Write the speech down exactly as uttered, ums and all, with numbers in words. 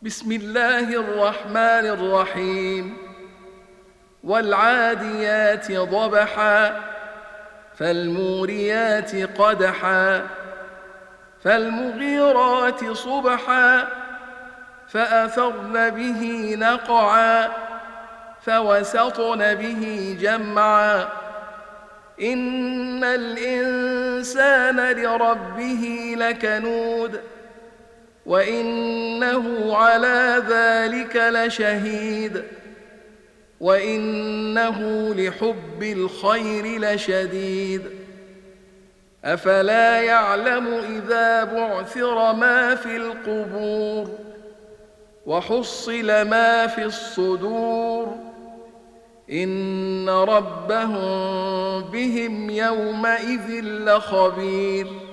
بسم الله الرحمن الرحيم والعاديات ضبحا فالموريات قدحا فالمغيرات صبحا فأثرن به نقعا فوسطن به جمعا إن الإنسان لربه لكنود وإنه على ذلك لشهيد وإنه لحب الخير لشديد أفلا يعلم إذا بعثر ما في القبور وحصل ما في الصدور إن ربهم بهم يومئذ لخبير